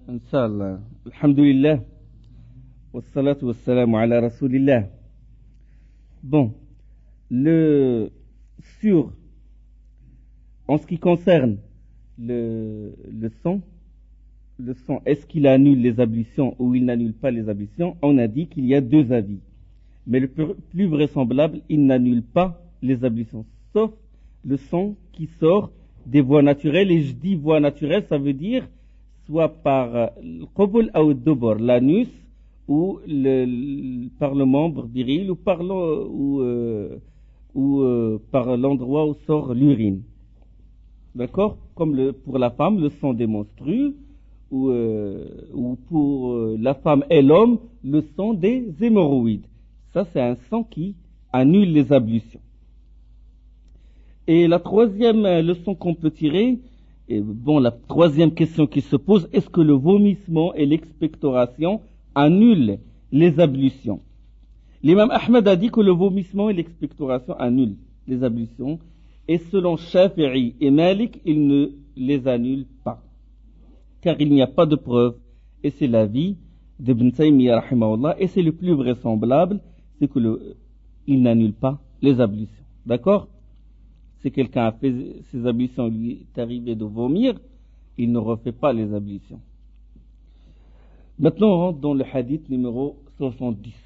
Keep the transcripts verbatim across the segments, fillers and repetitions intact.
Inch'Allah. Alhamdulillah. Wassalatu wassalamu ala rasulillah. Bon, le sur en ce qui concerne le, le sang, le sang, est-ce qu'il annule les ablutions ou il n'annule pas les ablutions? On a dit qu'il y a deux avis. Mais le plus vraisemblable, il n'annule pas les ablutions, sauf le sang qui sort des voies naturelles. Et je dis voies naturelles, ça veut dire soit par qubul ou dubur, l'anus, ou le, le, par le membre viril, ou par, le, ou, euh, ou, euh, par l'endroit où sort l'urine. D'accord? Comme le, pour la femme, le sang des menstrues, ou, euh, ou pour euh, la femme et l'homme, le sang des hémorroïdes. Ça, c'est un sang qui annule les ablutions. Et la troisième leçon qu'on peut tirer, et bon, la troisième question qui se pose, est-ce que le vomissement et l'expectoration annulent les ablutions? L'imam Ahmed a dit que le vomissement et l'expectoration annulent les ablutions, et selon Shafi'i et Malik, il ne les annule pas, car il n'y a pas de preuve, et c'est l'avis d'Ibn Taymiyyah rahimahullah, et c'est le plus vraisemblable, c'est que le, il n'annule pas les ablutions. D'accord? Si quelqu'un a fait ses ablutions, lui est arrivé de vomir, il ne refait pas les ablutions. Maintenant, on rentre dans le hadith numéro soixante-dix.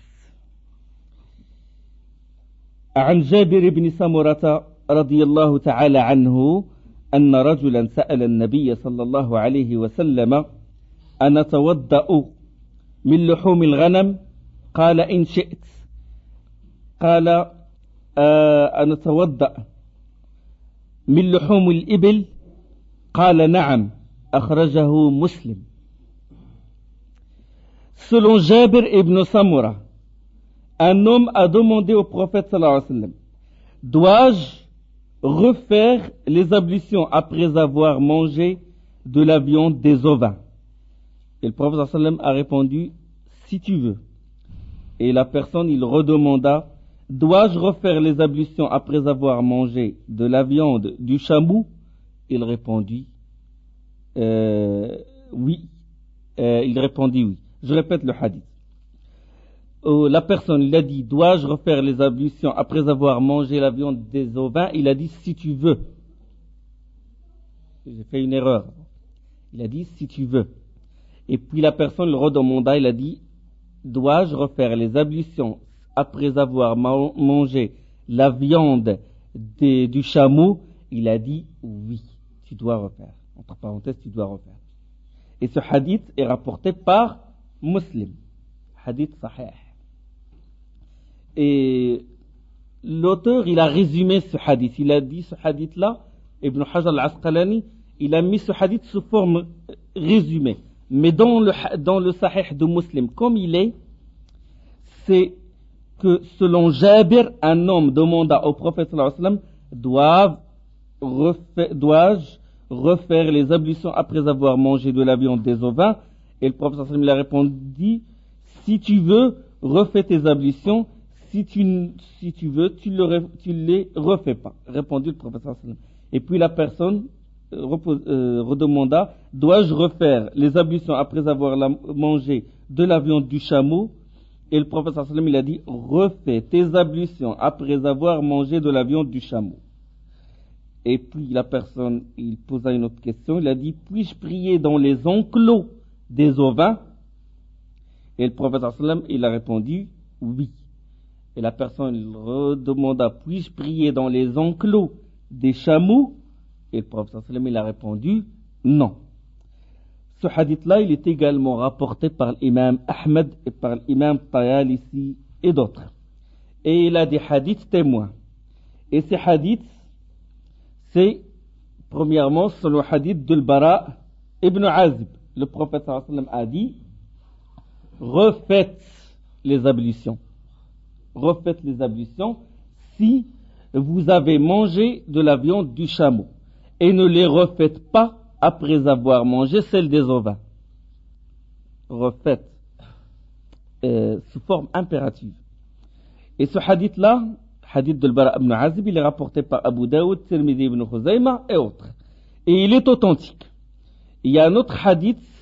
عن جابر بن سمرة رضي الله تعالى عنه أن رجلا سأل النبي صلى الله عليه وسلم أنا أتوضأ من لحوم الغنم قال إن شئت قال أنا أتوضأ من لحوم الإبل قال نعم أخرجه مسلم. Selon Jabir ibn Samura, un homme a demandé au prophète sallallahu alayhi wa sallam, dois-je refaire les ablutions après avoir mangé de la viande des ovins? Et le prophète sallallahu alayhi wa sallam a répondu, si tu veux. Et la personne, il redemanda, dois-je refaire les ablutions après avoir mangé de la viande du chameau? Il répondit, euh, oui. Euh, il répondit oui. Je répète le hadith. Euh, la personne, il a dit, dois-je refaire les ablutions après avoir mangé la viande des ovins? Il a dit, si tu veux. J'ai fait une erreur. Il a dit, si tu veux. Et puis la personne le redemanda, il a dit, dois-je refaire les ablutions après avoir ma- mangé la viande des, du chameau? Il a dit, oui, tu dois refaire. Entre parenthèses, tu dois refaire. Et ce hadith est rapporté par Muslim. Hadith sahih. Et l'auteur, il a résumé ce hadith. Il a dit ce hadith-là, Ibn Hajar al-Asqalani, il a mis ce hadith sous forme résumée. Mais dans le, dans le sahih de Muslim, comme il est, c'est que selon Jabir, un homme demanda au prophète sallallahu alayhi wa sallam, dois-je refaire, dois-je refaire les ablutions après avoir mangé de la viande des ovins? Et le prophète sallallahu alayhi wa sallam il a répondu, si tu veux, refais tes ablutions. Si tu, si tu veux, tu ne tu les refais pas. Répondit le prophète sallallahu alayhi wa sallam. Et puis la personne euh, repose, euh, redemanda, dois-je refaire les ablutions après avoir la, mangé de la viande du chameau? Et le prophète sallallahu alayhi wa sallam il a dit, refais tes ablutions après avoir mangé de la viande du chameau. Et puis la personne, il posa une autre question, il a dit, puis-je prier dans les enclos des ovins? Et le prophète sallallahu alayhi wa sallam il a répondu, oui. Et la personne il redemanda, puis-je prier dans les enclos des chameaux? Et le prophète sallallahu alayhi wa sallam il a répondu, non. Ce hadith-là, il est également rapporté par l'imam Ahmed et par l'imam Tayalisi et d'autres. Et il a des hadiths témoins. Et ces hadiths, c'est, premièrement, c'est le hadith de Bara ibn Azib. Le prophète sallallahu alayhi wa sallam a dit, refaites les ablutions. Refaites les ablutions si vous avez mangé de la viande du chameau. Et ne les refaites pas après avoir mangé celle des ovins. Refaites euh, sous forme impérative. Et ce hadith-là, hadith de Bara ibn Azib, il est rapporté par Abu Daoud, Tirmidhi ibn Khuzayma et autres. Et il est authentique. Il y a un autre hadith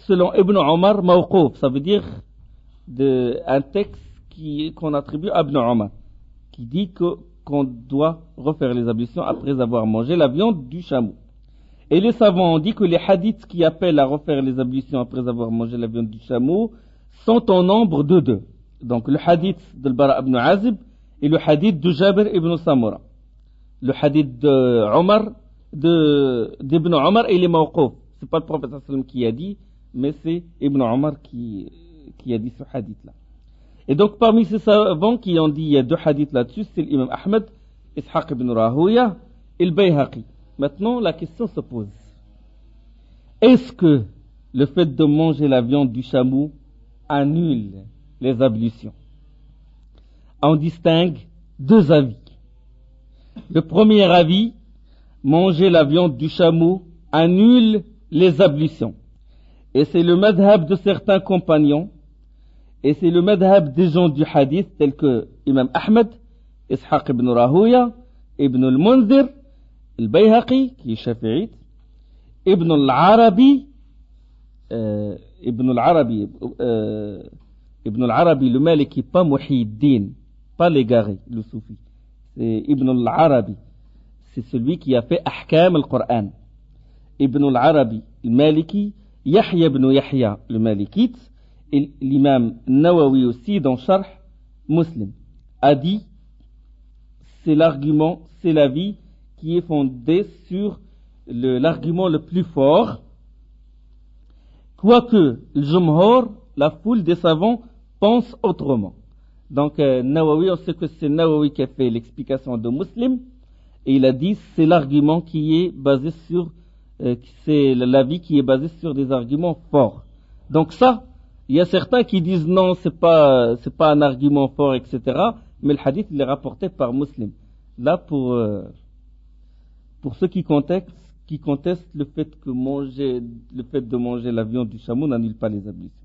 selon Ibn Omar, mawqouf, ça veut dire de, un texte qui, qu'on attribue à Ibn Omar, qui dit que, qu'on doit refaire les ablutions après avoir mangé la viande du chameau. Et les savants ont dit que les hadiths qui appellent à refaire les ablutions après avoir mangé la viande du chameau sont au nombre de deux. Donc le hadith de Bara ibn Azib et le hadith de Jabir ibn Samura. Le hadith de Omar, de, d'Ibn Omar, il est mawqouf. C'est pas le prophète sallam qui a dit, mais c'est Ibn Omar qui, qui a dit ce hadith-là. Et donc parmi ces savants qui ont dit il y a deux hadiths là-dessus, c'est l'imam Ahmed, Ishaq ibn Rahouya et le Bayhaqi. Maintenant, la question se pose. Est-ce que le fait de manger la viande du chameau annule les ablutions? On distingue deux avis. Le premier avis, manger la viande du chameau annule les ablutions. Et c'est le madhab de certains compagnons, et c'est le madhab des gens du hadith, tels que Imam Ahmed, Ishaq ibn Rahouya, Ibn al-Munzir, البيهقي qui est shafi'ite, Ibn al-Arabi, euh, Ibn al-Arabi, euh, Ibn al-Arabi, le Maliki, pas Muhyiddin, pas l'égaré, le soufi. C'est Ibn al-Arabi. C'est celui qui a fait Ahkam al-Qur'an. Ibn al-Arabi, le Maliki, Yahya ibn Yahya, le Malikite, et l'imam Nawawi aussi, dans Sharh Muslim, a dit, c'est l'argument, c'est l'avis qui est fondé sur le, l'argument le plus fort, quoique le Jumhur, la foule des savants, pense autrement. Donc euh, Nawawi, on sait que c'est Nawawi qui a fait l'explication de Muslim, et il a dit c'est l'argument qui est basé sur, euh, c'est l'avis qui est basé sur des arguments forts. Donc ça, il y a certains qui disent non, c'est pas, c'est pas un argument fort, et cetera. Mais le hadith il est rapporté par Muslim. Là pour euh, Pour ceux qui contestent, qui contestent le fait que manger, le fait de manger la viande du chameau n'annule pas les ablutions.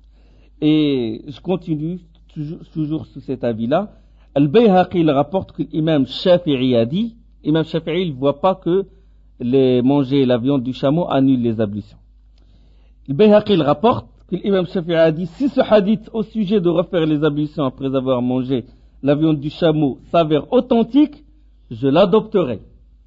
Et je continue toujours, toujours sous cet avis-là. Al-Bayhaqi il rapporte que l'imam Shafi'i a dit, l'imam Shafi'i ne voit pas que les manger la viande du chameau annule les ablutions. Al-Bayhaqi il rapporte que l'imam Shafi'i a dit, si ce hadith au sujet de refaire les ablutions après avoir mangé la viande du chameau s'avère authentique, je l'adopterai.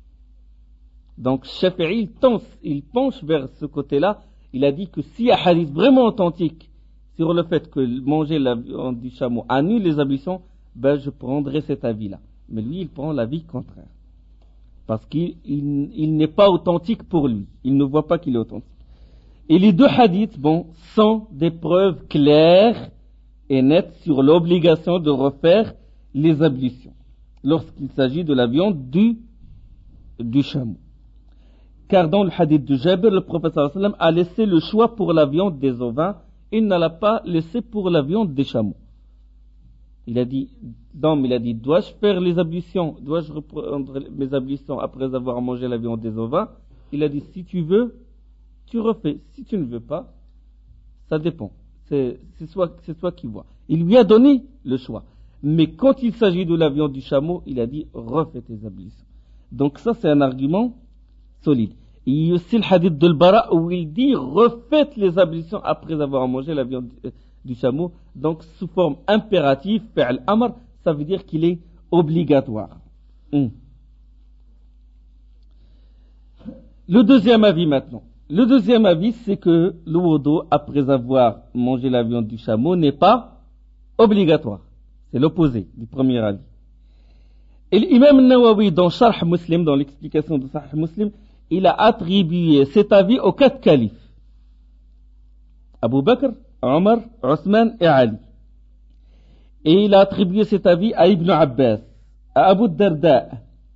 Donc, Shafi'i, il, tense, il penche vers ce côté-là. Il a dit que s'il y a un hadith vraiment authentique sur le fait que manger la viande du chameau annule les ablutions, ben, je prendrai cet avis-là. Mais lui, il prend l'avis contraire. Parce qu'il il, il n'est pas authentique pour lui. Il ne voit pas qu'il est authentique. Et les deux hadiths, bon, sont des preuves claires et nettes sur l'obligation de refaire les ablutions lorsqu'il s'agit de la viande du, du chameau. Car dans le hadith de Jabir, le prophète sallallahu alayhi wa sallam a laissé le choix pour la viande des ovins, il ne l'a pas laissé pour la viande des chameaux. Il a dit, donc il a dit, dois-je faire les ablutions, dois-je reprendre mes ablutions après avoir mangé la viande des ovins? Il a dit, si tu veux, tu refais. Si tu ne veux pas, ça dépend. C'est, c'est, toi, c'est toi qui vois. Il lui a donné le choix. Mais quand il s'agit de la viande du chameau, il a dit, refais tes ablutions. Donc ça, c'est un argument solide. Et il y a aussi le hadith de l'Bara où il dit refaites les ablutions après avoir mangé la viande du chameau. Donc sous forme impérative, fi'l amr, ça veut dire qu'il est obligatoire. Hum. Le deuxième avis maintenant. Le deuxième avis, c'est que le wudu après avoir mangé la viande du chameau n'est pas obligatoire. C'est l'opposé du premier avis. Et l'imam Nawawi dans Sharh Muslim, dans l'explication de Sharh Muslim, il a attribué cet avis aux quatre califes. Abu Bakr, Omar, Othman et Ali. Et il a attribué cet avis à Ibn Abbas, à Abu Darda,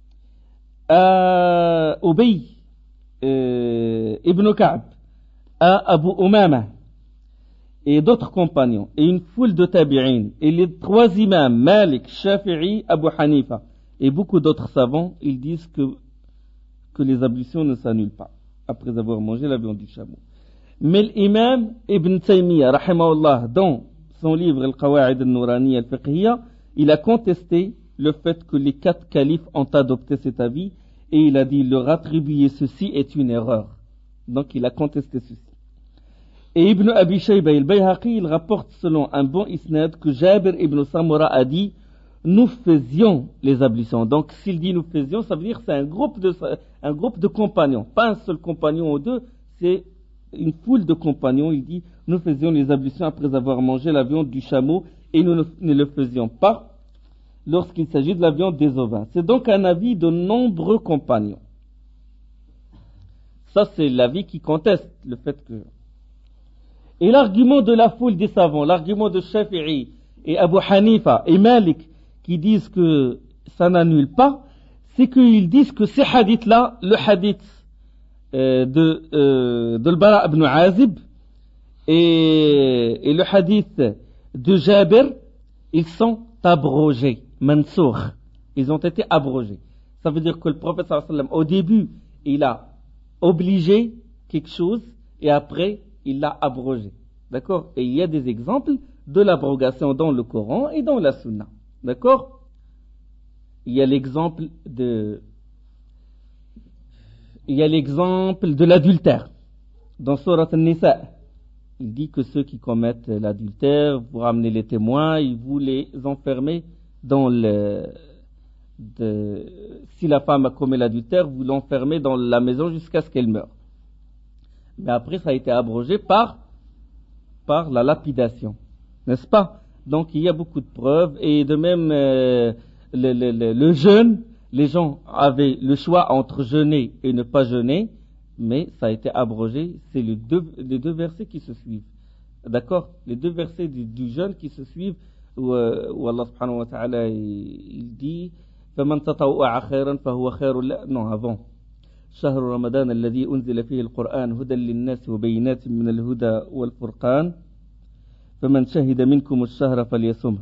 à Ubay, euh, Ibn Ka'b, à Abu Umama et d'autres compagnons, et une foule de tabi'in, et les trois imams, Malik, Shafi'i, Abu Hanifa, et beaucoup d'autres savants, ils disent que que les ablutions ne s'annulent pas après avoir mangé la viande du chameau. Mais l'imam Ibn Taymiyyah, rahimahullah, dans son livre Al-Qawa'id al-Nourani al-Fiqhiyya, il a contesté le fait que les quatre califes ont adopté cet avis et il a dit leur attribuer ceci est une erreur. Donc il a contesté ceci. Et Ibn Abi Shayba al-Bayhaqi, il rapporte selon un bon isnad que Jabir ibn Samura a dit nous faisions les ablutions. Donc s'il dit nous faisions, ça veut dire que c'est un groupe de, un groupe de compagnons, pas un seul compagnon ou deux, c'est une foule de compagnons. Il dit nous faisions les ablutions après avoir mangé la viande du chameau et nous ne, ne le faisions pas lorsqu'il s'agit de la viande des ovins. C'est donc un avis de nombreux compagnons. Ça c'est l'avis qui conteste le fait que... Et l'argument de la foule des savants, l'argument de Shafi'i et Abu Hanifa et Malik qui disent que ça n'annule pas, c'est qu'ils disent que ces hadiths-là, le hadith euh, de, euh, de Al-Bara ibn Azib et, et le hadith de Jabir, ils sont abrogés, mansoukh. Ils ont été abrogés. Ça veut dire que le prophète sallallahu alayhi wa sallam, au début, il a obligé quelque chose et après, il l'a abrogé. D'accord? Et il y a des exemples de l'abrogation dans le Coran et dans la Sunna. D'accord? Il y a l'exemple de, il y a l'exemple de l'adultère. Dans Surat An-Nisa, il dit que ceux qui commettent l'adultère, vous ramenez les témoins et vous les enfermez dans le, de, si la femme a commis l'adultère, vous l'enfermez dans la maison jusqu'à ce qu'elle meure. Mais après, ça a été abrogé par, par la lapidation. N'est-ce pas? Donc, il y a beaucoup de preuves. Et de même, euh, le, le, le, le jeûne, les gens avaient le choix entre jeûner et ne pas jeûner, mais ça a été abrogé. C'est les deux, les deux versets qui se suivent. D'accord? Les deux versets du, du jeûne qui se suivent, où, euh, où Allah subhanahu wa ta'ala, il, il dit فَمَنْ تَطَوَّعَ خَيْرًا فَهُوَ خَيْرٌ لَهُ. Non, avant. شهر رمضان الذي أنزل فيه القرآن هدى للناس وبينات من الهدى والفرقان فمن شهد منكم الشهر فليصمه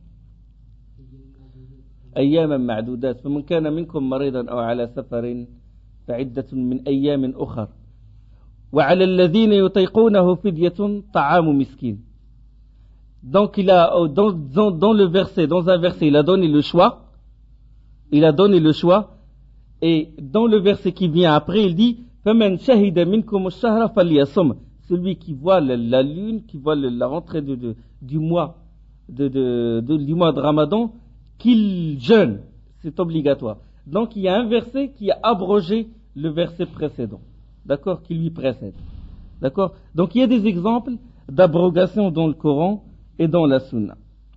أياما معدودات فمن كان منكم مريضا أو على سفر فعدة من أيام أخر وعلى الذين يطيقونه فدية طعام مسكين. Donc il a dans, dans, dans le verset, dans un verset, il a donné le choix. Il a donné le choix. Et dans le verset qui vient après, il dit فَمَنْ شَهِدَ مِنْكُمُ الشَّهْرَ فَلْيَصُمْ. Celui qui voit la, la lune, qui voit le, la rentrée de, de, du mois de, de, de, du mois de Ramadan, qu'il jeûne. C'est obligatoire. Donc il y a un verset qui a abrogé le verset précédent. D'accord? Qui lui précède. D'accord? Donc il y a des exemples d'abrogation dans le Coran et dans la Sunna.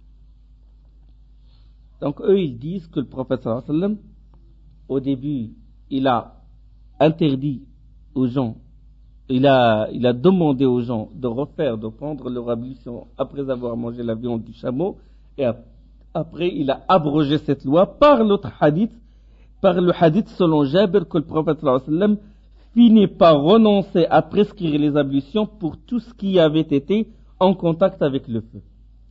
Donc eux, ils disent que le prophète sallallahu alayhi wa sallam, au début, il a interdit aux gens, il a, il a demandé aux gens de refaire, de prendre leur ablution après avoir mangé la viande du chameau, et après, il a abrogé cette loi par l'autre hadith, par le hadith selon Jabir, que le prophète sallallahu alayhi wa sallam finit par renoncer à prescrire les ablutions pour tout ce qui avait été en contact avec le feu.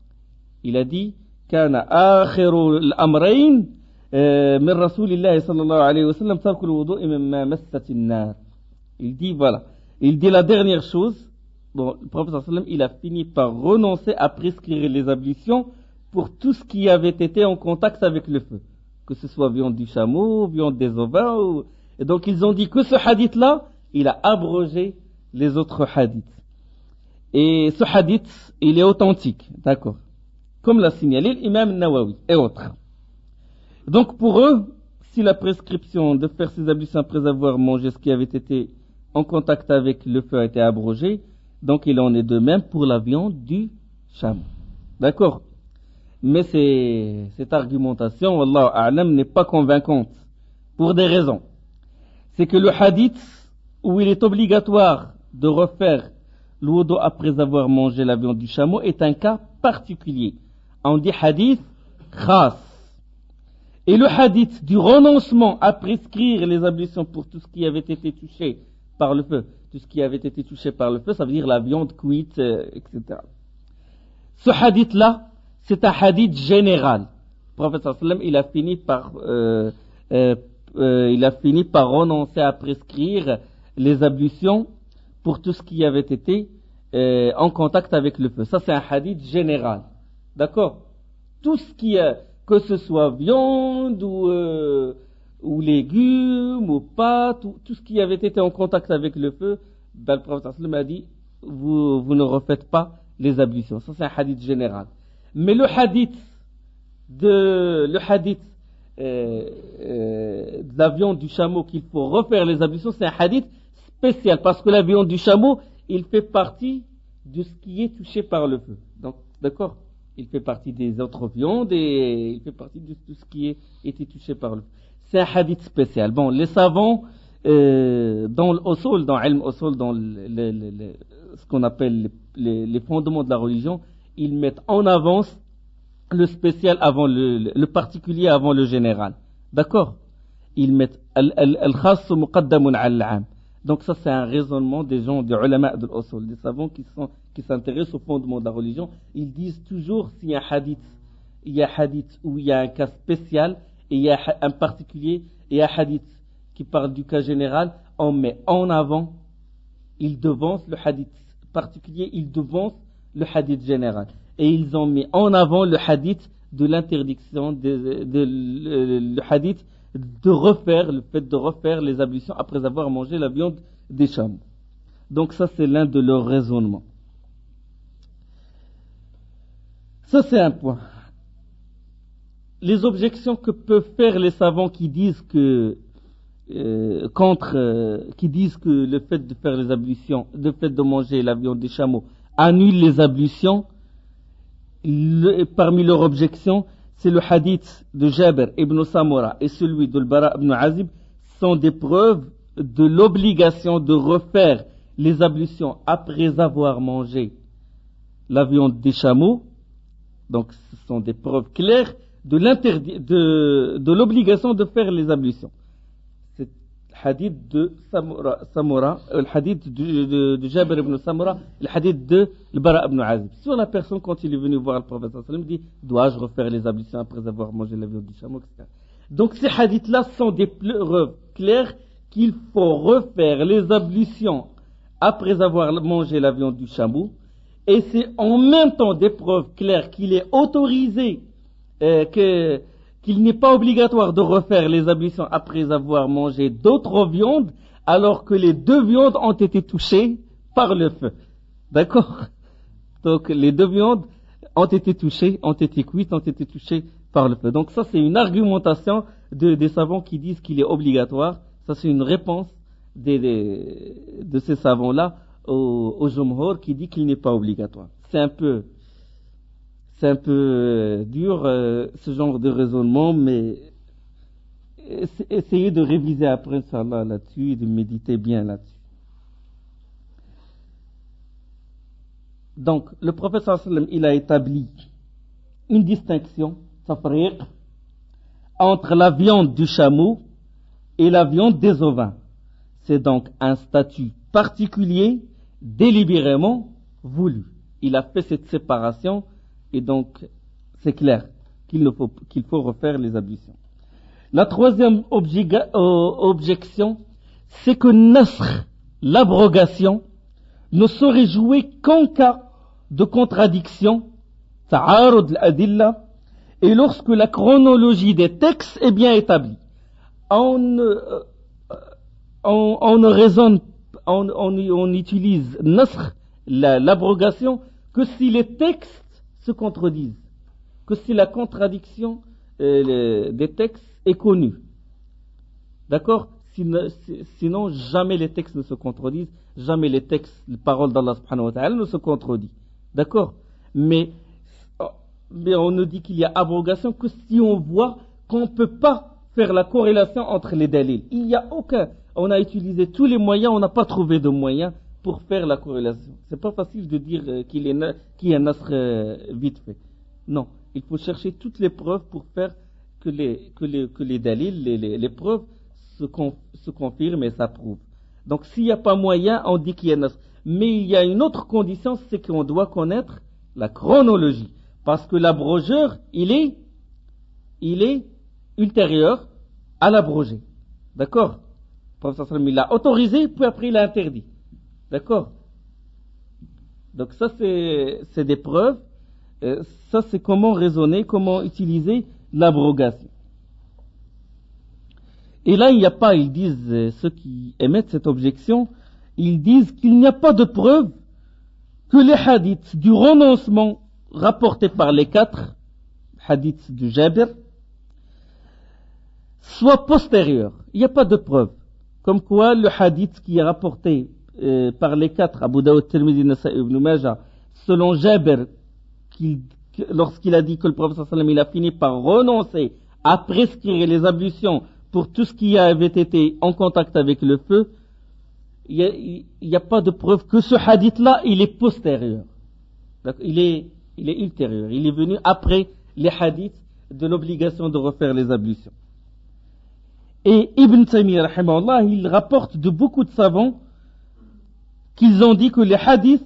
Il a dit, kana akhiru al-amrayn من رسول الله صلى الله عليه وسلم ترك الوضوء مما مست النار. Il dit voilà, il dit la dernière chose. Bon, le prophète sallallahu alayhi wa sallam, il a fini par renoncer à prescrire les ablutions pour tout ce qui avait été en contact avec le feu, que ce soit viande du chameau, viande des ovins. Ou... Et donc ils ont dit que ce hadith-là, il a abrogé les autres hadiths. Et ce hadith, il est authentique, d'accord, comme l'a signalé l'imam Nawawi et autres. Donc pour eux, si la prescription de faire ces ablutions après avoir mangé ce qui avait été en contact avec le feu a été abrogée, donc il en est de même pour la viande du chameau. D'accord? Mais c'est, cette argumentation, wallahu a'lam, n'est pas convaincante pour des raisons. C'est que le hadith où il est obligatoire de refaire le wudu après avoir mangé la viande du chameau est un cas particulier. On dit hadith khas. Et le hadith du renoncement à prescrire les ablutions pour tout ce qui avait été touché par le feu, tout ce qui avait été touché par le feu, ça veut dire la viande cuite, euh, et cetera. Ce hadith-là, c'est un hadith général. Le prophète sallallahu alayhi wa sallam, il a fini par, euh, euh, euh, il a fini par renoncer à prescrire les ablutions pour tout ce qui avait été euh, en contact avec le feu. Ça, c'est un hadith général. D'accord? Tout ce qui est que ce soit viande ou, euh, ou légumes ou pâtes, ou tout ce qui avait été en contact avec le feu, ben, le prophète sallallahu alayhi wa sallam a dit vous, vous ne refaites pas les ablutions. Ça, c'est un hadith général. Mais le hadith de, le hadith euh, euh, de la viande du chameau qu'il faut refaire les ablutions, c'est un hadith spécial parce que la viande du chameau, il fait partie de ce qui est touché par le feu. Donc, d'accord? Il fait partie des autres viandes et il fait partie de tout ce qui est été touché par le feu. C'est un hadith spécial. Bon, les savants, euh, dans l'usul, dans Ilm Usul, dans le, le, le, le, ce qu'on appelle les, les fondements de la religion, ils mettent en avance le spécial avant le, le, le particulier avant le général. D'accord? Ils mettent al-khass muqaddamun al-'am. Donc ça, c'est un raisonnement des gens, des ulama de l'usul, des savants qui sont, qui s'intéressent au fondement de la religion. Ils disent toujours s'il y a un hadith, il y a un hadith où il y a un cas spécial et il y a un particulier et un hadith qui parle du cas général, on met en avant, il devance le hadith particulier, il devance le hadith général. Et ils ont mis en avant le hadith de l'interdiction, de, de, de, le, le hadith de refaire, le fait de refaire les ablutions après avoir mangé la viande des chameaux. Donc ça, c'est l'un de leurs raisonnements. Ça, c'est un point. Les objections que peuvent faire les savants qui disent que euh, contre, euh, qui disent que le fait de faire les ablutions, le fait de manger la viande des chameaux annule les ablutions. Le, parmi leurs objections, c'est le hadith de Jabir ibn Samura et celui de Bara ibn Azib sont des preuves de l'obligation de refaire les ablutions après avoir mangé la viande des chameaux. Donc ce sont des preuves claires de l'interdit, de, de l'obligation de faire les ablutions. C'est le hadith de Samura, Samura le hadith de, de, de Jabir ibn Samura, le hadith de Bara ibn Azib. Sur la personne, quand il est venu voir le prophète sallallahu alayhi wa sallam, dit, dois-je refaire les ablutions après avoir mangé la viande du chameau, et cetera. Donc ces hadiths-là sont des preuves claires qu'il faut refaire les ablutions après avoir mangé la viande du chameau. Et c'est en même temps des preuves claires qu'il est autorisé, euh, que, qu'il n'est pas obligatoire de refaire les ablutions après avoir mangé d'autres viandes, alors que les deux viandes ont été touchées par le feu. D'accord? Donc les deux viandes ont été touchées, ont été cuites, ont été touchées par le feu. Donc ça, c'est une argumentation de, des savants qui disent qu'il est obligatoire. Ça, c'est une réponse des, des, de ces savants-là au, au Jumhur qui dit qu'il n'est pas obligatoire. C'est un peu, c'est un peu dur euh, ce genre de raisonnement, mais essayez de réviser après, Inch'Allah, là-dessus et de méditer bien là-dessus. Donc, le prophète sallallahu alayhi wa sallam, il a établi une distinction, tafriq, entre la viande du chameau et la viande des ovins. C'est donc un statut particulier, délibérément voulu. Il a fait cette séparation et donc c'est clair qu'il, ne faut, qu'il faut refaire les ablutions. La troisième objiga, euh, objection, c'est que nasr, l'abrogation, ne saurait jouer qu'en cas de contradiction, ta'arud al-adilla, et lorsque la chronologie des textes est bien établie. On, euh, on, on ne raisonne, on, on, on utilise nasr, la, l'abrogation, que si les textes se contredisent, que si la contradiction euh, les, des textes est connue. D'accord? Sinon, jamais les textes ne se contredisent, jamais les textes, les paroles d'Allah subhanahu wa ta'ala ne se contredisent. D'accord? Mais, mais on ne dit qu'il y a abrogation que si on voit qu'on ne peut pas faire la corrélation entre les dalils. Il n'y a aucun. On a utilisé tous les moyens, on n'a pas trouvé de moyens pour faire la corrélation. C'est pas facile de dire qu'il est, qu'il y a un nasr vite fait. Non. Il faut chercher toutes les preuves pour faire que les, que les, que les dalils, les, les, les preuves se, con, se confirment et s'approuvent. Donc s'il n'y a pas moyen, on dit qu'il y a nasr. Mais il y a une autre condition, c'est qu'on doit connaître la chronologie. Parce que l'abrogeur, il est, il est ultérieur à l'abrogé. D'accord? Le prophète sallallahu alayhi wa sallam, il l'a autorisé, puis après il l'a interdit. D'accord? Donc ça, c'est, c'est des preuves. Euh, ça, c'est comment raisonner, comment utiliser l'abrogation. Et là, il n'y a pas, ils disent, ceux qui émettent cette objection, ils disent qu'il n'y a pas de preuve que les hadiths du renoncement rapportés par les quatre, hadiths du Jabir, soient postérieurs. Il n'y a pas de preuve. Comme quoi, le hadith qui est rapporté euh, par les quatre, Abu Daoud, Tirmidhi, Nasa'i, Ibn Majah, selon Jabir, qu'il, que, lorsqu'il a dit que le prophète sallallahu alayhi wa sallam, il a fini par renoncer à prescrire les ablutions pour tout ce qui avait été en contact avec le feu, il n'y a, a pas de preuve que ce hadith-là, il est postérieur. Il est, il est ultérieur. Il est venu après les hadiths de l'obligation de refaire les ablutions. Et Ibn Taymiyyah, rahimahullah, il rapporte de beaucoup de savants qu'ils ont dit que les hadiths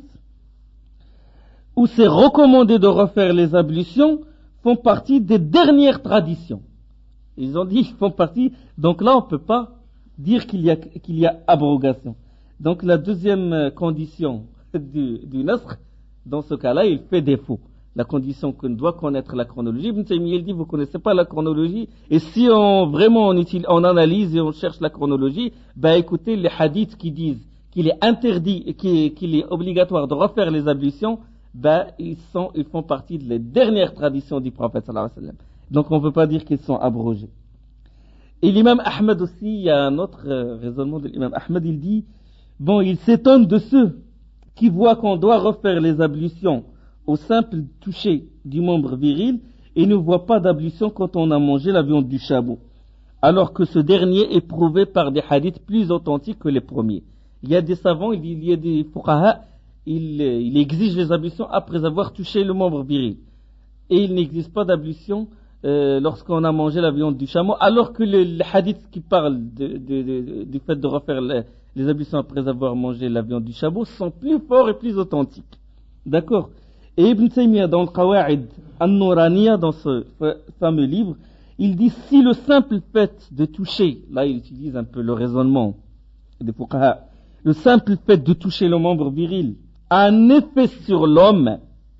où c'est recommandé de refaire les ablutions font partie des dernières traditions. Ils ont dit qu'ils font partie, donc là on ne peut pas dire qu'il y a, qu'il y a abrogation. Donc la deuxième condition du, du nasr, dans ce cas-là, il fait défaut. La condition qu'on doit connaître la chronologie. Ibn Taymiyyah dit, vous ne connaissez pas la chronologie, et si on vraiment on, utilise, on analyse et on cherche la chronologie, ben écoutez, les hadiths qui disent qu'il est interdit, qu'il, qu'il est obligatoire de refaire les ablutions, ben ils, sont, ils font partie des dernières traditions du prophète sallallahu alayhi wa sallam. Donc on ne peut pas dire qu'ils sont abrogés. Et l'imam Ahmed aussi, il y a un autre euh, raisonnement de l'imam Ahmed, il dit, bon, il s'étonne de ceux qui voient qu'on doit refaire les ablutions au simple toucher du membre viril et ne voient pas d'ablution quand on a mangé la viande du chameau, alors que ce dernier est prouvé par des hadiths plus authentiques que les premiers. Il y a des savants, il y a des fuqaha, il, il exige les ablutions après avoir touché le membre viril. Et il n'existe pas d'ablution euh, lorsqu'on a mangé la viande du chameau, alors que les, les hadiths qui parlent de, de, de, du fait de refaire les, les ablutions après avoir mangé la viande du chameau sont plus forts et plus authentiques. D'accord? Et Ibn Taymiyyah, dans le Qawa'id An-Nuraniya, dans ce fameux livre, il dit, si le simple fait de toucher, là il utilise un peu le raisonnement des fuqaha, le simple fait de toucher le membre viril a un effet sur l'homme,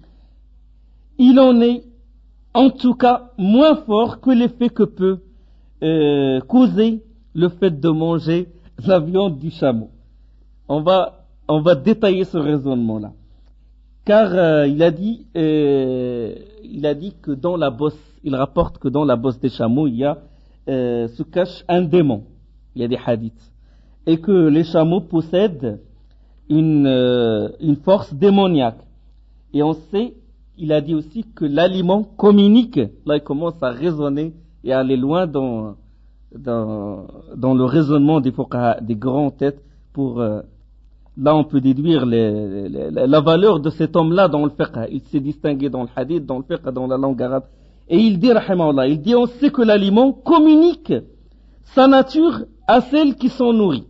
il en est en tout cas moins fort que l'effet que peut euh, causer le fait de manger la viande du chameau. On va, on va détailler ce raisonnement-là. Car euh, il a dit, euh, il a dit que dans la bosse, il rapporte que dans la bosse des chameaux, il y a euh, se cache un démon. Il y a des hadiths, et que les chameaux possèdent une euh, une force démoniaque. Et on sait, il a dit aussi que l'aliment communique. Là, il commence à raisonner et à aller loin dans dans dans le raisonnement des fuqaha, des grands têtes pour euh, là, on peut déduire les, les, les, la valeur de cet homme-là dans le fiqh. Il s'est distingué dans le hadith, dans le fiqh, dans la langue arabe. Et il dit, rahimahullah, il dit, on sait que l'aliment communique sa nature à celles qui sont nourries.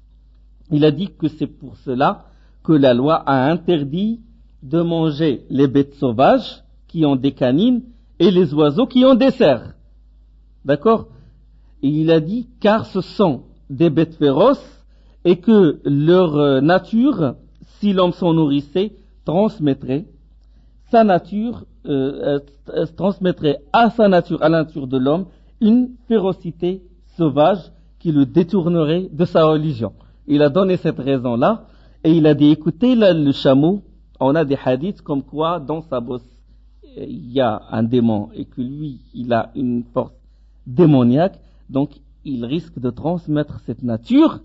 Il a dit que c'est pour cela que la loi a interdit de manger les bêtes sauvages qui ont des canines et les oiseaux qui ont des serres. D'accord? Et il a dit, car ce sont des bêtes féroces, et que leur nature, si l'homme s'en nourrissait, transmettrait sa nature, euh, euh, transmettrait à sa nature, à la nature de l'homme, une férocité sauvage qui le détournerait de sa religion. Il a donné cette raison-là, et il a dit, écoutez, là, le chameau, on a des hadiths comme quoi, dans sa bosse, il y a un démon, et que lui, il a une force démoniaque, donc il risque de transmettre cette nature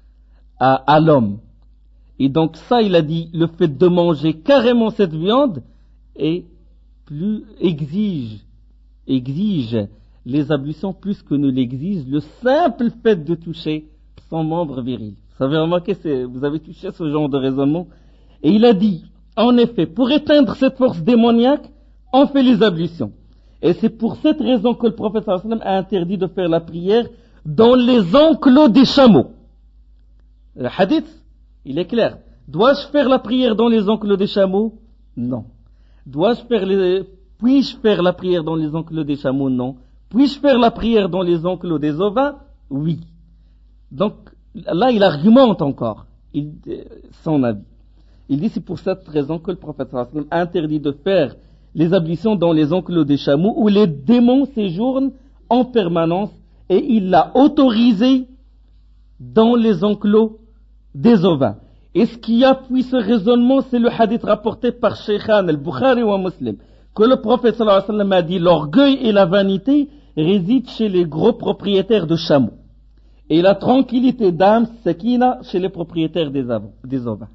À, à l'homme. Et donc ça, il a dit, le fait de manger carrément cette viande est plus exige, exige les ablutions plus que ne l'exige le simple fait de toucher son membre viril. Vous avez remarqué, c'est, vous avez touché ce genre de raisonnement. Et il a dit, en effet, pour éteindre cette force démoniaque, on fait les ablutions. Et c'est pour cette raison que le prophète sallallahu alayhi wa sallam a interdit de faire la prière dans les enclos des chameaux. Le hadith, il est clair. Dois-je faire la prière dans les enclos des chameaux? Non. Dois-je faire les, puis-je faire la prière dans les enclos des chameaux? Non. Puis-je faire la prière dans les enclos des ovins? Oui. Donc, là, il argumente encore, il, son avis. Il dit, c'est pour cette raison que le prophète sallallahu alayhi wa sallam a interdit de faire les ablutions dans les enclos des chameaux où les démons séjournent en permanence, et il l'a autorisé dans les enclos des ovins. Et ce qui appuie ce raisonnement, c'est le hadith rapporté par Shaykhan al-Bukhari ou Muslim, que le prophète sallallahu alayhi wa sallam a dit, l'orgueil et la vanité résident chez les gros propriétaires de chameaux. Et la tranquillité d'âme, sakina, chez les propriétaires des, av- des ovins.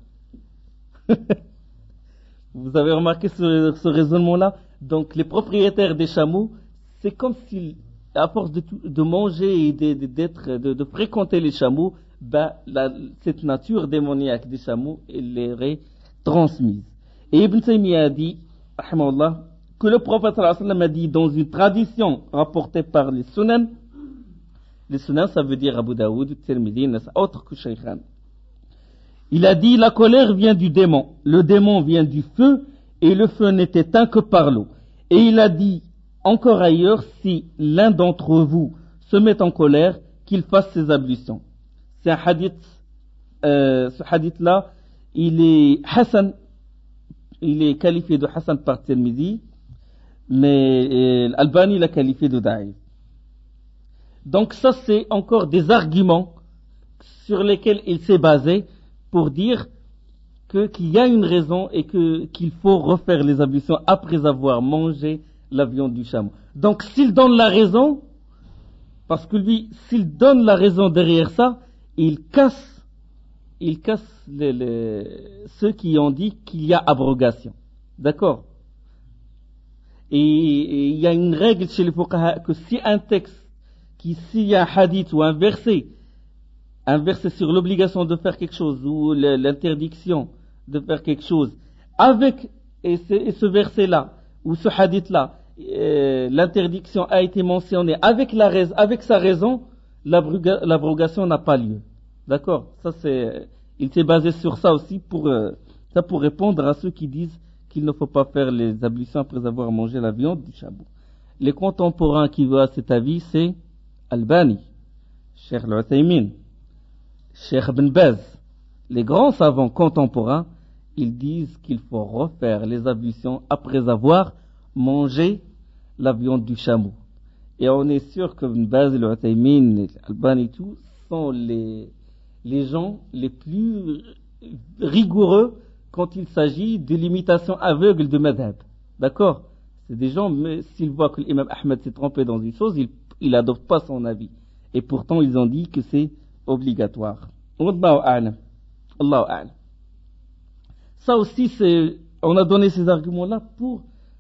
Vous avez remarqué ce, ce raisonnement-là? Donc les propriétaires des chameaux, c'est comme si, à force de, de manger et de, de, d'être, de, de fréquenter les chameaux, ben, la, cette nature démoniaque des chameaux, elle les aurait transmise. Et Ibn Taymiyyah a dit, rahimahullah, que le prophète sallallahu alayhi wa sallam a dit dans une tradition rapportée par les Sunan. Les Sunan, ça veut dire Abu Daoud, Tirmidhi, autre que Shaykhan. Il a dit, la colère vient du démon, le démon vient du feu, et le feu n'est éteint que par l'eau. Et il a dit encore ailleurs, si l'un d'entre vous se met en colère, qu'il fasse ses ablutions. C'est un hadith, euh, ce hadith-là, il est Hassan, il est qualifié de Hassan par Tirmidhi, mais euh, Al-Albani l'a qualifié de Da'if. Donc ça, c'est encore des arguments sur lesquels il s'est basé pour dire que, qu'il y a une raison et que, qu'il faut refaire les ablutions après avoir mangé la viande du chameau. Donc s'il donne la raison, parce que lui, s'il donne la raison derrière ça, il casse, il casse les, les, ceux qui ont dit qu'il y a abrogation. D'accord? Et il y a une règle chez les fuqaha que si un texte, qui, s'il y a un hadith ou un verset, un verset sur l'obligation de faire quelque chose ou l'interdiction de faire quelque chose, avec et ce, et ce verset-là ou ce hadith-là, euh, l'interdiction a été mentionnée avec la rais- avec sa raison, l'abroga- l'abrogation n'a pas lieu. D'accord? Ça c'est, il s'est basé sur ça aussi pour euh, ça pour répondre à ceux qui disent qu'il ne faut pas faire les ablutions après avoir mangé la viande du chameau. Les contemporains qui voient cet avis, c'est Albani, Cheikh Al-Uthaymin, Cheikh Ibn Baz. Les grands savants contemporains, ils disent qu'il faut refaire les ablutions après avoir mangé la viande du chameau. Et on est sûr que Ibn Baz, Al-Uthaymin, Albani et tout sont les, les gens les plus rigoureux quand il s'agit de l'imitation aveugle de madhab. D'accord? C'est des gens, mais s'ils voient que l'imam Ahmed s'est trompé dans une chose, ils il n'adopte pas son avis. Et pourtant, ils ont dit que c'est obligatoire. Wallahu a'lam. Allahu a'lam. Ça aussi, c'est, on a donné ces arguments-là pour,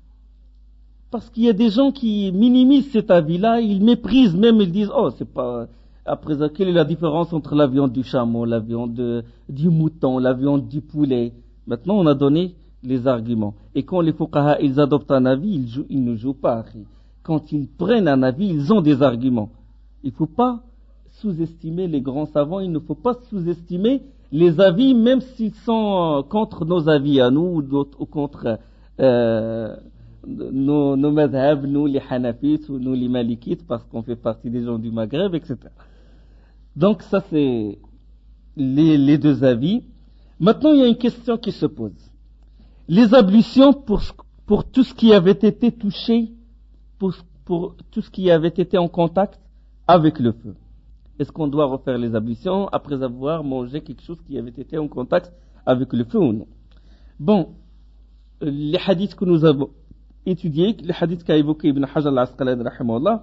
parce qu'il y a des gens qui minimisent cet avis-là, ils méprisent même, ils disent, oh, c'est pas, après, quelle est la différence entre la viande du chameau, la viande de, du mouton, la viande du poulet? Maintenant, on a donné les arguments. Et quand les fuqaha, ils adoptent un avis, ils, jouent, ils ne jouent pas. Quand ils prennent un avis, ils ont des arguments. Il ne faut pas sous-estimer les grands savants, il ne faut pas sous-estimer les avis, même s'ils sont contre nos avis à nous, ou, ou contre euh, nos, nos madhab, nous les hanafites, ou nous les malikites, parce qu'on fait partie des gens du Maghreb, et cetera. Donc ça, c'est les, les deux avis. Maintenant, il y a une question qui se pose. Les ablutions pour, pour tout ce qui avait été touché, pour, pour tout ce qui avait été en contact avec le feu. Est-ce qu'on doit refaire les ablutions après avoir mangé quelque chose qui avait été en contact avec le feu ou non? Bon, les hadiths que nous avons étudiés, les hadiths qu'a évoqué Ibn Hajar al-Asqalani rahimahullah,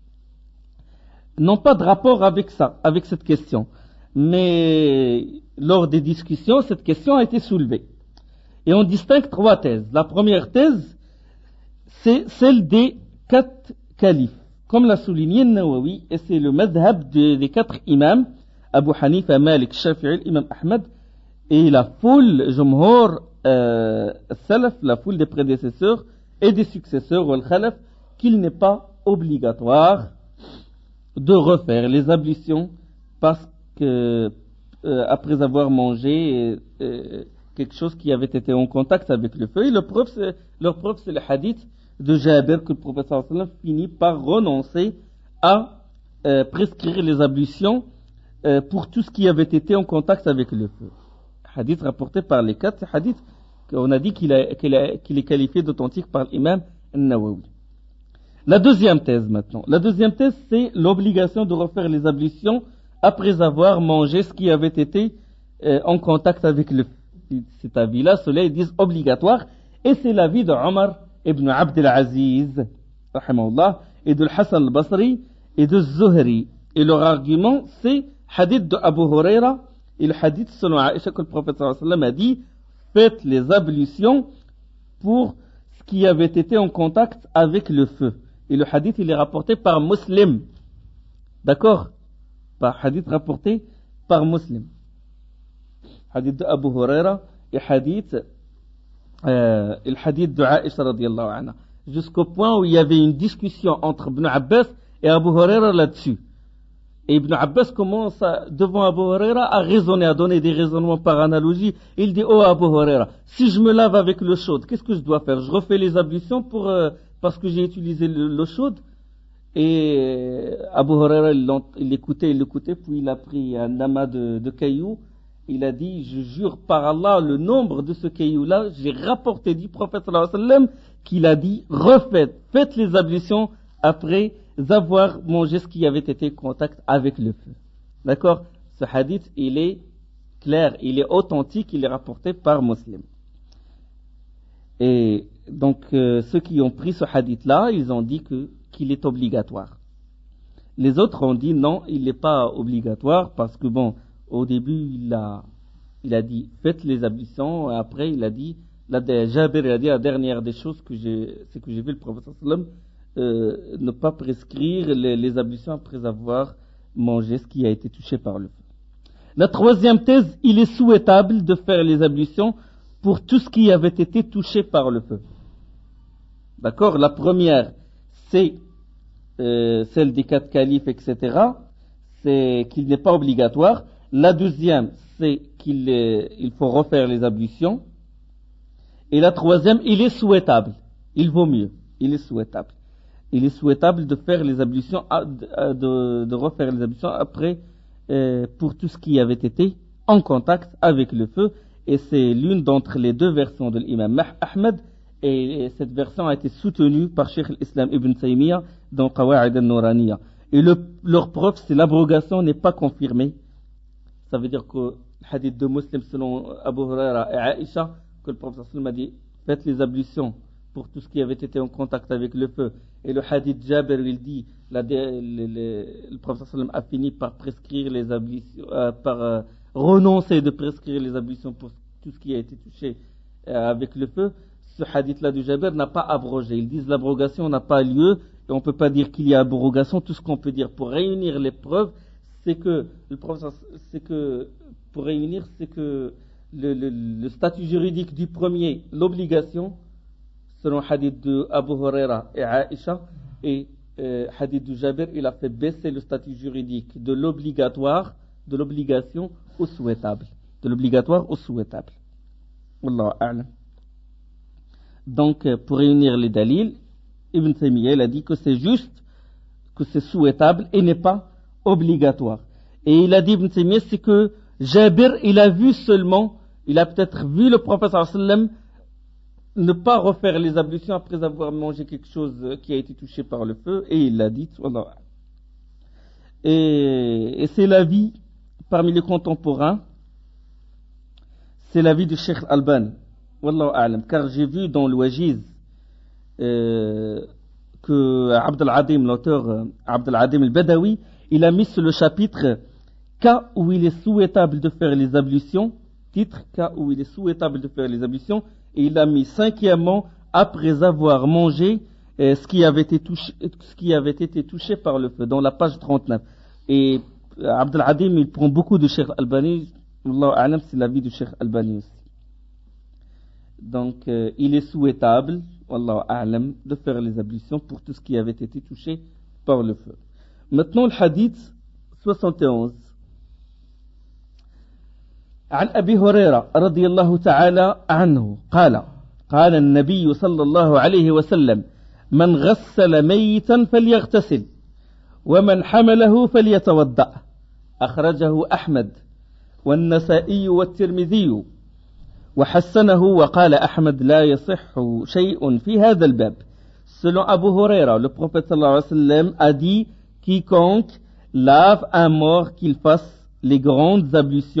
n'ont pas de rapport avec ça, avec cette question. Mais lors des discussions, cette question a été soulevée. Et on distingue trois thèses. La première thèse, c'est celle des quatre califes. Comme l'a souligné Nawawi, et c'est le madhab des, des quatre imams, Abu Hanifa, Malik, Shafi'i, Imam Ahmed, et la foule, Jumhur, euh, Salaf, la foule des prédécesseurs et des successeurs, ou al-Khalaf, qu'il n'est pas obligatoire de refaire les ablutions parce que, euh, après avoir mangé euh, quelque chose qui avait été en contact avec le feu. Et le preuve, c'est, leur preuve, c'est le hadith de Jabir que le prophète sallallahu alayhi wa sallam finit par renoncer à euh, prescrire les ablutions euh, pour tout ce qui avait été en contact avec le feu. Hadith rapporté par les quatre, hadith qu'on a dit qu'il, a, qu'il, a, qu'il est qualifié d'authentique par l'imam Nawawi. La deuxième thèse maintenant. La deuxième thèse, c'est l'obligation de refaire les ablutions après avoir mangé ce qui avait été euh, en contact avec le feu. Cet avis-là, ceux-là, ils disent obligatoire. Et c'est l'avis de Omar ibn Abd al-Aziz, rahimahullah, et de Hassan al-Basri, et de Zuhri. Et leur argument, c'est hadith de Abu Huraira, et le hadith selon Aïcha que le prophète sallallahu alayhi wa sallam a dit, faites les ablutions pour ce qui avait été en contact avec le feu. Et le hadith, il est rapporté par Muslim. D'accord? Par hadith rapporté par Muslim. Hadith de Abu Huraira et hadith, euh, le hadith de Aïcha radiyallahu anha. Jusqu'au point où il y avait une discussion entre Ibn Abbas et Abu Huraira là-dessus. Et Ibn Abbas commence à, devant Abu Huraira à raisonner, à donner des raisonnements par analogie. Il dit, oh Abu Huraira, si je me lave avec l'eau chaude, qu'est-ce que je dois faire? Je refais les ablutions pour, euh, parce que j'ai utilisé l'eau chaude. Et Abu Huraira, il, il l'écoutait, il l'écoutait, puis il a pris un amas de, de cailloux. Il a dit, je jure par Allah, le nombre de ce caillou-là, j'ai rapporté du prophète sallallahu alayhi wa sallam qu'il a dit, refaites, faites les ablutions après avoir mangé ce qui avait été en contact avec le feu. D'accord? Ce hadith, il est clair, il est authentique, il est rapporté par Muslim. Et donc, euh, ceux qui ont pris ce hadith-là, ils ont dit que, qu'il est obligatoire. Les autres ont dit non, il n'est pas obligatoire parce que bon, au début, il a, il a dit faites les ablutions, et après il a dit, la, Jabir a dit la dernière des choses que j'ai, c'est que j'ai vu le prophète sallallahu alayhi wa sallam Euh, ne pas prescrire les, les ablutions après avoir mangé ce qui a été touché par le feu. La troisième thèse, il est souhaitable de faire les ablutions pour tout ce qui avait été touché par le feu. D'accord? La première, c'est euh, celle des quatre califes, et cetera. C'est qu'il n'est pas obligatoire. La deuxième, c'est qu'il est, il faut refaire les ablutions. Et la troisième, il est souhaitable. Il vaut mieux. Il est souhaitable. Il est souhaitable de faire les ablutions, de, de refaire les ablutions après, euh, pour tout ce qui avait été en contact avec le feu. Et c'est l'une d'entre les deux versions de l'imam Ahmed. Et, et cette version a été soutenue par Cheikh l'Islam Ibn Taymiyyah dans Qawa'id al-Nuraniya. Et le, leur preuve, c'est l'abrogation n'est pas confirmée. Ça veut dire que le hadith de Muslim selon Abu Huraira et Aïcha, que le prophète sallallahu alayhi wa sallam a dit, faites les ablutions pour tout ce qui avait été en contact avec le feu. Et le hadith Jabir, il dit, la, le, le, le prophète sallam a fini par prescrire les ablutions, euh, par euh, renoncer de prescrire les ablutions pour tout ce qui a été touché euh, avec le feu. Ce hadith-là du Jabir n'a pas abrogé. Ils disent l'abrogation n'a pas lieu, et on ne peut pas dire qu'il y a abrogation. Tout ce qu'on peut dire pour réunir les preuves, c'est que le prophète, c'est que pour réunir, c'est que le, le, le statut juridique du premier, l'obligation, selon hadith de Abu Huraira et Aïcha, et euh, hadith du Jabir, il a fait baisser le statut juridique de l'obligatoire, de l'obligation au souhaitable. De l'obligatoire au souhaitable. Wallahu a'lam. Donc, pour réunir les dalils, Ibn Taymiyyah, il a dit que c'est juste, que c'est souhaitable et n'est pas obligatoire. Et il a dit, Ibn Taymiyyah, c'est que Jabir, il a vu seulement, il a peut-être vu le prophète sallallahu alayhi wa sallam ne pas refaire les ablutions après avoir mangé quelque chose qui a été touché par le feu, et il l'a dit. Et, et c'est l'avis, parmi les contemporains, c'est l'avis du Cheikh Al-Albani, Wallahu a'lam, car j'ai vu dans le Wajiz euh, que Abd al-Adim, l'auteur euh, Abd al-Adim al-Badawi, il a mis sur le chapitre cas où il est souhaitable de faire les ablutions, titre cas où il est souhaitable de faire les ablutions, et il a mis cinquièmement après avoir mangé euh, ce qui avait été touché, ce qui avait été touché par le feu, dans la page trente-neuf. Et euh, Abd al-Adim, il prend beaucoup de Cheikh Albani, Wallahu a'lam, c'est l'avis du Cheikh Albani aussi. Donc, euh, il est souhaitable, Wallahu a'lam, de faire les ablutions pour tout ce qui avait été touché par le feu. Maintenant, le hadith soixante et onze. عن أبي هريرة رضي الله تعالى عنه قال قال النبي صلى الله عليه وسلم من غسل ميتا فليغتسل ومن حمله فليتوضأ أخرجه أحمد والنسائي والترمذي وحسنه وقال أحمد لا يصح شيء في هذا الباب. Selon Abu Huraira, le prophète sallallahu alayhi wa sallam a dit quiconque lave un mort qu'il fasse les grandes ablutions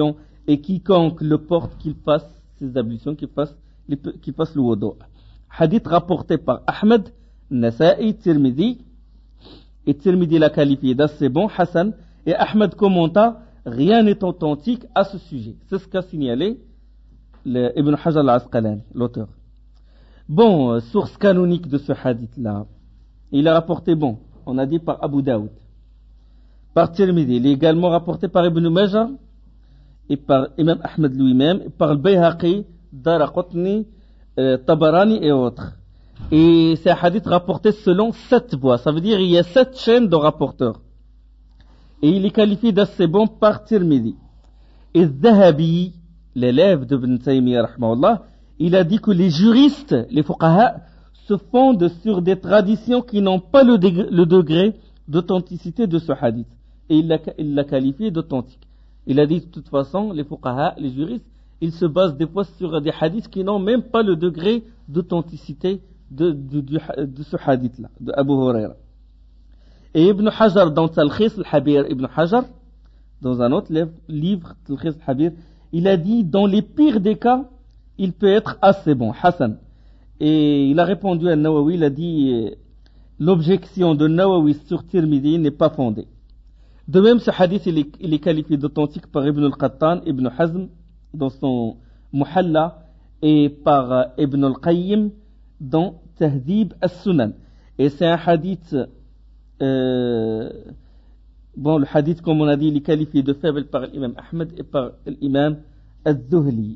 et quiconque le porte qu'il fasse ses ablutions, qu'il fasse, qu'il fasse le wudu. Hadith rapporté par Ahmed, Nasa'i, Tirmidhi, et Tirmidhi l'a qualifié d'assez bon, Hassan, et Ahmed commenta, rien n'est authentique à ce sujet. C'est ce qu'a signalé le Ibn Hajar al-Asqalani, l'auteur. Bon, euh, source canonique de ce hadith-là, il est rapporté, bon, on a dit par Abu Daoud, par Tirmidhi, il est également rapporté par Ibn Majah, et par Imam Ahmed lui-même, et par le Bayhaqi, Daraqutni, euh, Tabarani et autres. Et c'est un hadith rapporté selon sept voies. Ça veut dire qu'il y a sept chaînes de rapporteurs. Et il est qualifié d'assez bon par Tirmidhi. Et Zahabi, l'élève d'Ibn Taymiyyah, rahmahullah, il a dit que les juristes, les fuqaha, se fondent sur des traditions qui n'ont pas le degré, le degré d'authenticité de ce hadith. Et il l'a, il l'a qualifié d'authentique. Il a dit de toute façon, les fuqaha, les juristes, ils se basent des fois sur des hadiths qui n'ont même pas le degré d'authenticité de, de, de, de ce hadith-là, de Abu Huraira. Et Ibn Hajar, dans Talkhis al-Habir, Ibn Hajar, dans un autre livre, Talkhis al-Habir, il a dit, dans les pires des cas, il peut être assez bon, Hassan. Et il a répondu à Nawawi, il a dit, l'objection de Nawawi sur Tirmidhi n'est pas fondée. De même, ce hadith, il est, il est qualifié d'authentique par Ibn al-Qattan, Ibn Hazm, dans son Muhalla, et par euh, Ibn al-Qayyim, dans Tahdib al-Sunan. Et c'est un hadith, euh, bon, le hadith, comme on a dit, il est qualifié de faible par l'imam Ahmed et par l'imam al-Zuhli.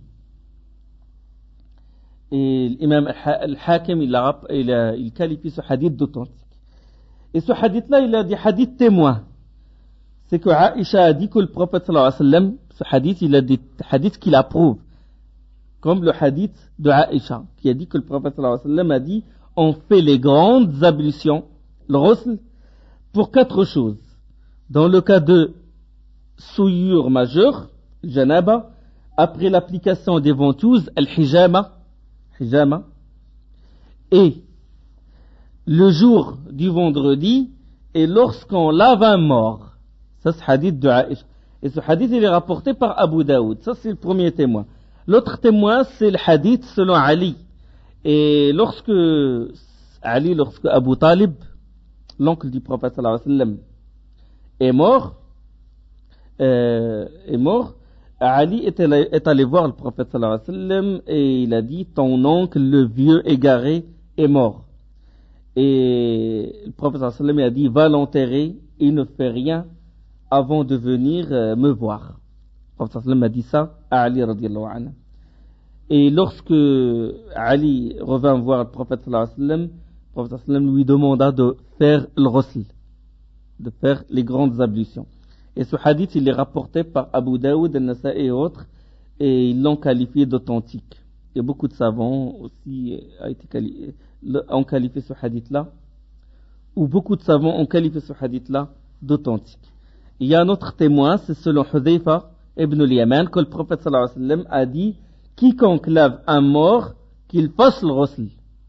Et l'imam al-Hakim, il, a, il, a, il qualifie ce hadith d'authentique. Et ce hadith-là, il a des hadiths témoins. C'est que Aïcha a dit que le prophète sallallahu alayhi wa sallam, ce hadith, il a des hadiths qui l'approuvent. Comme le hadith de Aïcha, qui a dit que le prophète sallallahu alayhi wa sallam a dit, on fait les grandes ablutions, le ghusl, pour quatre choses. Dans le cas de souillure majeure, janaba, après l'application des ventouses, al-hijama, hijama, et le jour du vendredi, et lorsqu'on lave un mort. Ça, c'est le hadith de Aïcha. Et ce hadith, il est rapporté par Abu Daoud. Ça, c'est le premier témoin. L'autre témoin, c'est le hadith selon Ali. Et lorsque Ali, lorsque Abu Talib, l'oncle du prophète sallallahu alayhi wa sallam, est mort, euh, est mort, Ali est allé, est allé voir le prophète sallallahu alayhi wa sallam et il a dit, ton oncle, le vieux égaré, est mort. Et le prophète sallallahu alayhi wa sallam a dit, va l'enterrer, il ne fait rien avant de venir euh, me voir. Le prophète sallallahu alayhi wa sallam a dit ça à Ali radiyallahu anhu. Et lorsque Ali revint voir le prophète sallallahu alayhi wa sallam, le prophète sallallahu alayhi wa sallam lui demanda de faire le ghusl, de faire les grandes ablutions. Et ce hadith, il est rapporté par Abu Daoud, Al-Nasa'i et autres, et ils l'ont qualifié d'authentique. Et beaucoup de savants aussi a été quali- ont qualifié ce hadith-là, ou beaucoup de savants ont qualifié ce hadith-là d'authentique. Il y a un autre témoin, c'est selon Hudhayfa ibn al-Yaman, que le prophète sallallahu alayhi wa sallam a dit, quiconque lave un mort, qu'il fasse le ghusl.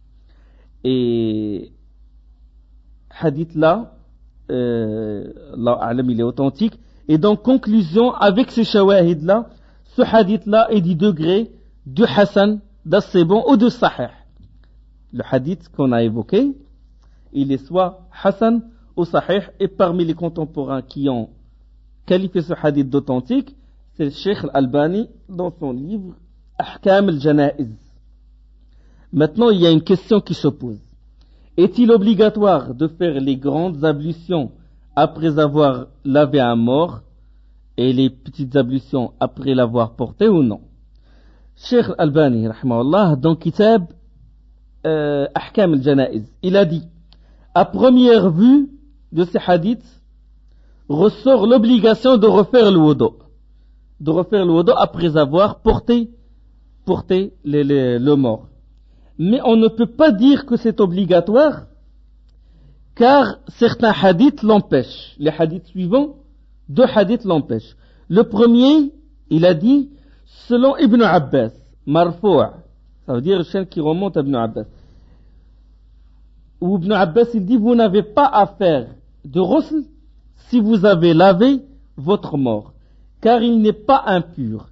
Et hadith-là, euh, Allah a'lam, il est authentique. Et donc, conclusion, avec ces shawahid-là, ce hadith-là est du degré du Hassan, d'assez bon ou de Sahih. Le hadith qu'on a évoqué, il est soit Hassan ou Sahih, et parmi les contemporains qui ont qualifié ce hadith d'authentique, c'est le Cheikh Al-Albani dans son livre Ahkam al-Janaiz. Maintenant, il y a une question qui se pose. Est-il obligatoire de faire les grandes ablutions après avoir lavé un mort et les petites ablutions après l'avoir porté ou non? Cheikh Al-Albani, rahimahullah, dans Kitab euh, Ahkam al-Janaiz, il a dit, à première vue de ces hadiths, ressort l'obligation de refaire le wudu, de refaire le wudu après avoir porté, porté le, le, le mort. Mais on ne peut pas dire que c'est obligatoire, car certains hadiths l'empêchent. Les hadiths suivants, deux hadiths l'empêchent. Le premier, il a dit, selon Ibn Abbas, marfou', ça veut dire le chaîne qui remonte à Ibn Abbas. Où Ibn Abbas, il dit, vous n'avez pas à faire de ghusl si vous avez lavé votre mort, car il n'est pas impur.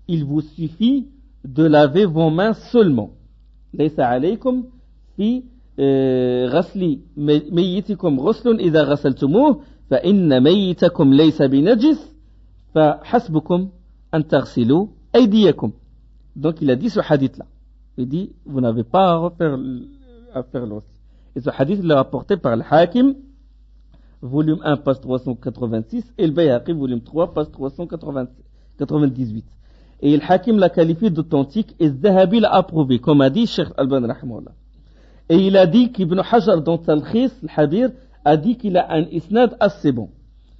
il vous suffit de laver vos mains seulement. ليس عليكم في غسل ميتكم غسل إذا غسلتموه فإن ميتكم ليس بنجس فحسبكم أن تغسلوا أيديكم. Donc il a dit ce hadith là. Il dit vous n'avez pas à refaire à faire l'os. Et ce hadith il est rapporté par le Hakim, volume un, page trois cent quatre-vingt-six, et le Bayhaqi, volume trois, page trois cent quatre-vingt-dix-huit. Et le Hakim l'a qualifié d'authentique et Zahabi l'a approuvé, comme a dit Cheikh Al-Albani rahimahullah. Et il a dit qu'Ibn Hajar dans Talkhis, le Habir, a dit qu'il a un isnad assez bon.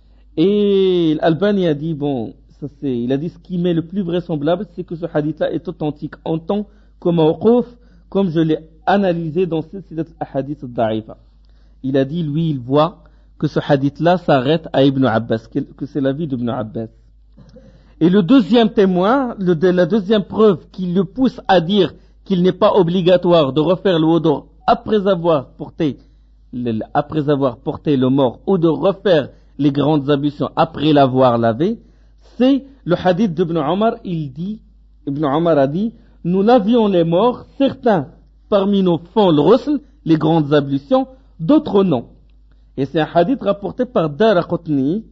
Et l'Albani a dit, bon, ça c'est, il a dit ce qui m'est le plus vraisemblable, c'est que ce hadith-là est authentique en tant que mawqouf, comme je l'ai analysé dans Silsilat al-Ahadith al-Da'ifa. Il a dit, lui, il voit que ce hadith-là s'arrête à Ibn Abbas, que c'est la vie d'Ibn Abbas. Et le deuxième témoin, le, la deuxième preuve qui le pousse à dire qu'il n'est pas obligatoire de refaire le wudu après avoir porté le, après avoir porté le mort, ou de refaire les grandes ablutions après l'avoir lavé, c'est le hadith d'Ibn Omar. Il dit, Ibn Omar a dit, nous lavions les morts, certains parmi nous font le ghusl, les grandes ablutions, d'autres non. Et c'est un hadith rapporté par Daraqutni,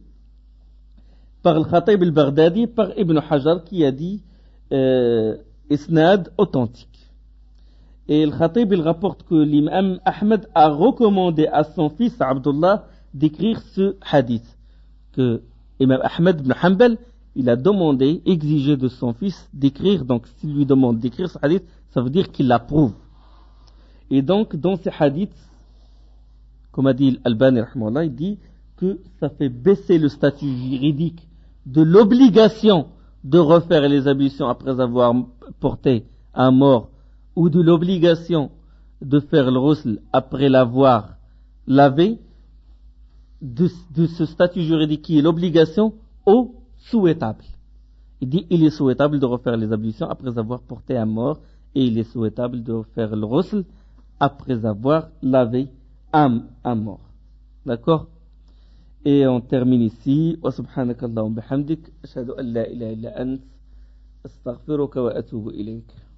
par le Khatib al-Baghdadi, par Ibn Hajar qui a dit euh, isnad authentique. Et le Khatib il rapporte que l'imam Ahmed a recommandé à son fils Abdullah d'écrire ce hadith. Que l'imam Ahmed ibn Hanbal, il a demandé, exigé de son fils d'écrire. Donc s'il lui demande d'écrire ce hadith, ça veut dire qu'il l'approuve. Et donc dans ce hadith, comme a dit Al-Albani rahimahullah, il dit que ça fait baisser le statut juridique de l'obligation de refaire les ablutions après avoir porté un mort, ou de l'obligation de faire le ghusl après l'avoir lavé, de, de ce statut juridique qui est l'obligation au souhaitable. Il dit il est souhaitable de refaire les ablutions après avoir porté un mort, et il est souhaitable de faire le ghusl après avoir lavé un, un mort. D'accord? Et on termine ici. Wa subhanakallahumma bihamdik ashhadu an la ilaha illa ant astaghfiruka wa atubu ilayk.